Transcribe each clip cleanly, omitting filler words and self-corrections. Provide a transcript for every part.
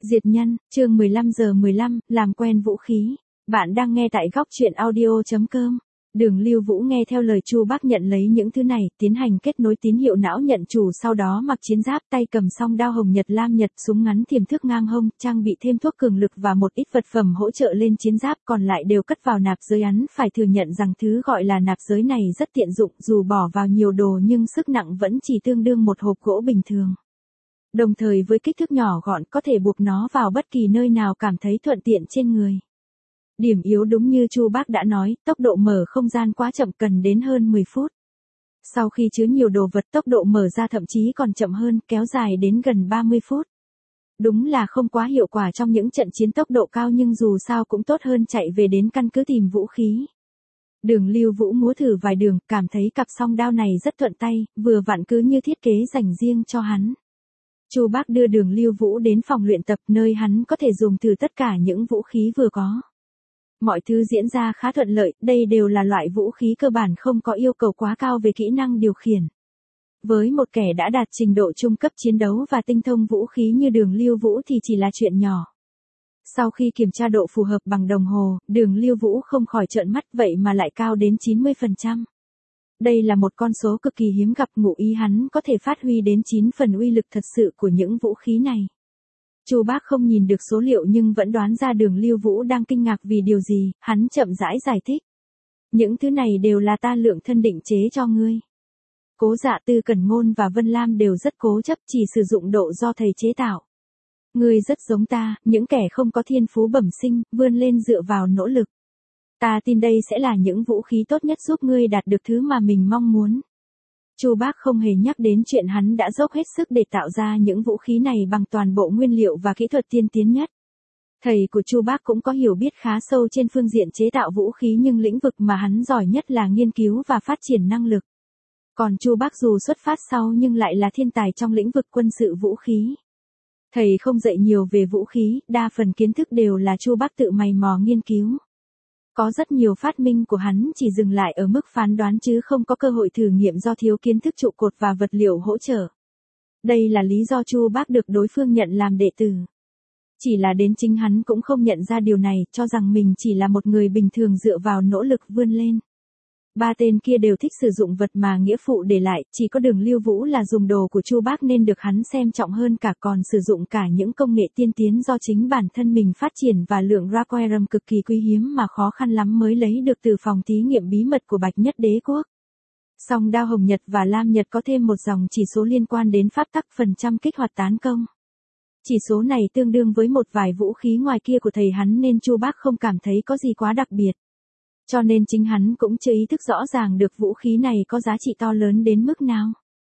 Diệt nhân, chương 15:15, làm quen vũ khí. Bạn đang nghe tại góc truyện audio.com. Đường Lưu Vũ nghe theo lời Chu Bác nhận lấy những thứ này, tiến hành kết nối tín hiệu não nhận chủ, sau đó mặc chiến giáp, tay cầm song đao hồng nhật lam nhật, súng ngắn tiềm thức ngang hông, trang bị thêm thuốc cường lực và một ít vật phẩm hỗ trợ lên chiến giáp, còn lại đều cất vào nạp giới. Hắn phải thừa nhận rằng thứ gọi là nạp giới này rất tiện dụng, dù bỏ vào nhiều đồ nhưng sức nặng vẫn chỉ tương đương một hộp gỗ bình thường. Đồng thời với kích thước nhỏ gọn có thể buộc nó vào bất kỳ nơi nào cảm thấy thuận tiện trên người. Điểm yếu đúng như Chu Bác đã nói, tốc độ mở không gian quá chậm, cần đến hơn 10 phút. Sau khi chứa nhiều đồ vật, tốc độ mở ra thậm chí còn chậm hơn, kéo dài đến gần 30 phút. Đúng là không quá hiệu quả trong những trận chiến tốc độ cao, nhưng dù sao cũng tốt hơn chạy về đến căn cứ tìm vũ khí. Đường Lưu Vũ múa thử vài đường, cảm thấy cặp song đao này rất thuận tay, vừa vặn cứ như thiết kế dành riêng cho hắn. Chu Bác đưa Đường Lưu Vũ đến phòng luyện tập, nơi hắn có thể dùng thử tất cả những vũ khí vừa có. Mọi thứ diễn ra khá thuận lợi, đây đều là loại vũ khí cơ bản không có yêu cầu quá cao về kỹ năng điều khiển. Với một kẻ đã đạt trình độ trung cấp chiến đấu và tinh thông vũ khí như Đường Lưu Vũ thì chỉ là chuyện nhỏ. Sau khi kiểm tra độ phù hợp bằng đồng hồ, Đường Lưu Vũ không khỏi trợn mắt, vậy mà lại cao đến 90%. Đây là một con số cực kỳ hiếm gặp, ngụ ý hắn có thể phát huy đến 9 phần uy lực thật sự của những vũ khí này. Chu Bác không nhìn được số liệu nhưng vẫn đoán ra Đường Lưu Vũ đang kinh ngạc vì điều gì, hắn chậm rãi giải thích. Những thứ này đều là ta lượng thân định chế cho ngươi. Cố Dạ, Tư Cẩn Ngôn và Vân Lam đều rất cố chấp, chỉ sử dụng độ do thầy chế tạo. Ngươi rất giống ta, những kẻ không có thiên phú bẩm sinh, vươn lên dựa vào nỗ lực. Ta tin đây sẽ là những vũ khí tốt nhất giúp ngươi đạt được thứ mà mình mong muốn. Chu Bác không hề nhắc đến chuyện hắn đã dốc hết sức để tạo ra những vũ khí này bằng toàn bộ nguyên liệu và kỹ thuật tiên tiến nhất. Thầy của Chu Bác cũng có hiểu biết khá sâu trên phương diện chế tạo vũ khí, nhưng lĩnh vực mà hắn giỏi nhất là nghiên cứu và phát triển năng lực. Còn Chu Bác dù xuất phát sau nhưng lại là thiên tài trong lĩnh vực quân sự vũ khí. Thầy không dạy nhiều về vũ khí, đa phần kiến thức đều là Chu Bác tự mày mò nghiên cứu. Có rất nhiều phát minh của hắn chỉ dừng lại ở mức phán đoán chứ không có cơ hội thử nghiệm do thiếu kiến thức trụ cột và vật liệu hỗ trợ. Đây là lý do Chu Bác được đối phương nhận làm đệ tử. Chỉ là đến chính hắn cũng không nhận ra điều này, cho rằng mình chỉ là một người bình thường dựa vào nỗ lực vươn lên. Ba tên kia đều thích sử dụng vật mà nghĩa phụ để lại, chỉ có Đường Lưu Vũ là dùng đồ của Chu Bác nên được hắn xem trọng hơn cả, còn sử dụng cả những công nghệ tiên tiến do chính bản thân mình phát triển và lượng Raqueram cực kỳ quý hiếm mà khó khăn lắm mới lấy được từ phòng thí nghiệm bí mật của Bạch Nhất Đế Quốc. Song đao hồng nhật và lam nhật có thêm một dòng chỉ số liên quan đến pháp tắc phần trăm kích hoạt tấn công. Chỉ số này tương đương với một vài vũ khí ngoài kia của thầy hắn nên Chu Bác không cảm thấy có gì quá đặc biệt. Cho nên chính hắn cũng chưa ý thức rõ ràng được vũ khí này có giá trị to lớn đến mức nào.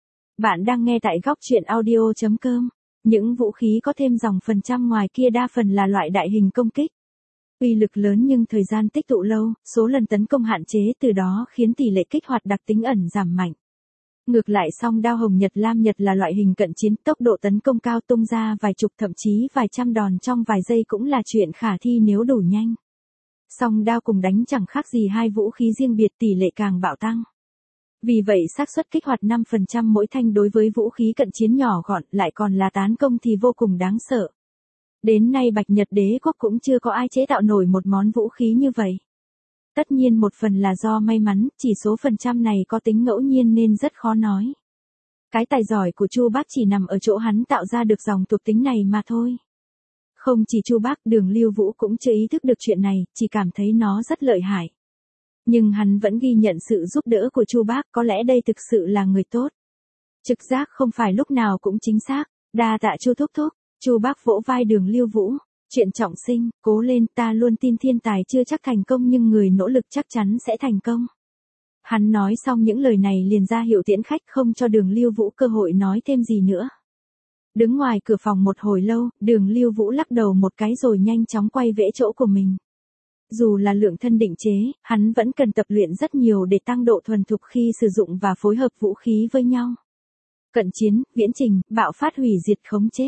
Bạn đang nghe tại góc truyện audio.com. Những vũ khí có thêm dòng phần trăm ngoài kia đa phần là loại đại hình công kích. Uy lực lớn nhưng thời gian tích tụ lâu, số lần tấn công hạn chế, từ đó khiến tỷ lệ kích hoạt đặc tính ẩn giảm mạnh. Ngược lại song đao hồng nhật lam nhật là loại hình cận chiến, tốc độ tấn công cao, tung ra vài chục thậm chí vài trăm đòn trong vài giây cũng là chuyện khả thi nếu đủ nhanh. Song đao cùng đánh chẳng khác gì hai vũ khí riêng biệt, tỷ lệ càng bạo tăng. Vì vậy xác suất kích hoạt 5% mỗi thanh đối với vũ khí cận chiến nhỏ gọn lại còn là tấn công thì vô cùng đáng sợ. Đến nay Bạch Nhật Đế Quốc cũng chưa có ai chế tạo nổi một món vũ khí như vậy. Tất nhiên một phần là do may mắn, chỉ số phần trăm này có tính ngẫu nhiên nên rất khó nói. Cái tài giỏi của Chu Bác chỉ nằm ở chỗ hắn tạo ra được dòng thuộc tính này mà thôi. Không chỉ Chu Bác, Đường Lưu Vũ cũng chưa ý thức được chuyện này, chỉ cảm thấy nó rất lợi hại. Nhưng hắn vẫn ghi nhận sự giúp đỡ của Chu Bác, có lẽ đây thực sự là người tốt. Trực giác không phải lúc nào cũng chính xác, đa tạ Chu thúc thúc. Chu Bác vỗ vai Đường Lưu Vũ, chuyện trọng sinh, cố lên, ta luôn tin thiên tài chưa chắc thành công nhưng người nỗ lực chắc chắn sẽ thành công. Hắn nói xong những lời này liền ra hiệu tiễn khách, không cho Đường Lưu Vũ cơ hội nói thêm gì nữa. Đứng ngoài cửa phòng một hồi lâu, Đường Lưu Vũ lắc đầu một cái rồi nhanh chóng quay về chỗ của mình. Dù là lượng thân định chế, hắn vẫn cần tập luyện rất nhiều để tăng độ thuần thục khi sử dụng và phối hợp vũ khí với nhau. Cận chiến, viễn trình, bạo phát, hủy diệt, khống chế.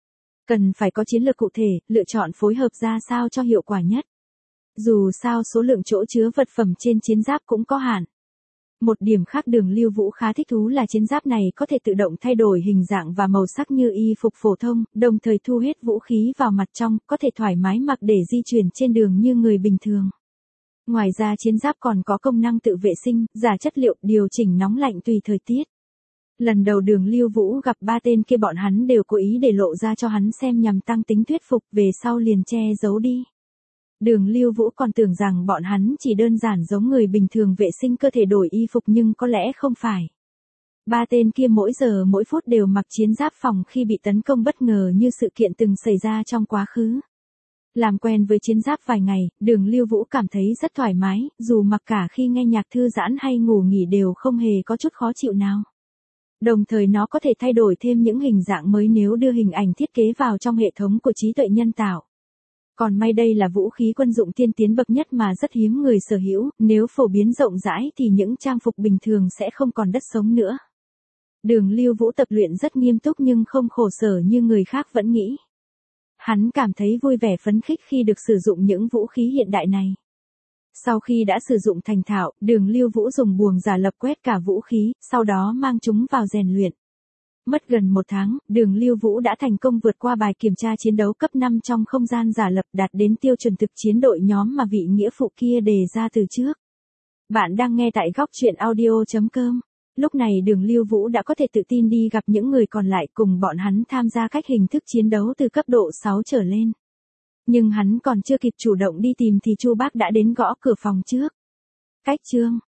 Cần phải có chiến lược cụ thể, lựa chọn phối hợp ra sao cho hiệu quả nhất. Dù sao số lượng chỗ chứa vật phẩm trên chiến giáp cũng có hạn. Một điểm khác Đường Lưu Vũ khá thích thú là chiến giáp này có thể tự động thay đổi hình dạng và màu sắc như y phục phổ thông, đồng thời thu hết vũ khí vào mặt trong, có thể thoải mái mặc để di chuyển trên đường như người bình thường. Ngoài ra chiến giáp còn có công năng tự vệ sinh, giả chất liệu, điều chỉnh nóng lạnh tùy thời tiết. Lần đầu Đường Lưu Vũ gặp ba tên kia bọn hắn đều cố ý để lộ ra cho hắn xem nhằm tăng tính thuyết phục, về sau liền che giấu đi. Đường Lưu Vũ còn tưởng rằng bọn hắn chỉ đơn giản giống người bình thường vệ sinh cơ thể đổi y phục nhưng có lẽ không phải. Ba tên kia mỗi giờ mỗi phút đều mặc chiến giáp phòng khi bị tấn công bất ngờ như sự kiện từng xảy ra trong quá khứ. Làm quen với chiến giáp vài ngày, Đường Lưu Vũ cảm thấy rất thoải mái, dù mặc cả khi nghe nhạc thư giãn hay ngủ nghỉ đều không hề có chút khó chịu nào. Đồng thời nó có thể thay đổi thêm những hình dạng mới nếu đưa hình ảnh thiết kế vào trong hệ thống của trí tuệ nhân tạo. Còn may đây là vũ khí quân dụng tiên tiến bậc nhất mà rất hiếm người sở hữu, nếu phổ biến rộng rãi thì những trang phục bình thường sẽ không còn đất sống nữa. Đường Lưu Vũ tập luyện rất nghiêm túc nhưng không khổ sở như người khác vẫn nghĩ. Hắn cảm thấy vui vẻ phấn khích khi được sử dụng những vũ khí hiện đại này. Sau khi đã sử dụng thành thạo, Đường Lưu Vũ dùng buồng giả lập quét cả vũ khí, sau đó mang chúng vào rèn luyện. Mất gần 1 tháng, Đường Lưu Vũ đã thành công vượt qua bài kiểm tra chiến đấu cấp 5 trong không gian giả lập, đạt đến tiêu chuẩn thực chiến đội nhóm mà vị nghĩa phụ kia đề ra từ trước. Bạn đang nghe tại góc truyện audio.com. Lúc này Đường Lưu Vũ đã có thể tự tin đi gặp những người còn lại cùng bọn hắn tham gia các hình thức chiến đấu từ cấp độ 6 trở lên. Nhưng hắn còn chưa kịp chủ động đi tìm thì Chu Bác đã đến gõ cửa phòng trước. Cách chương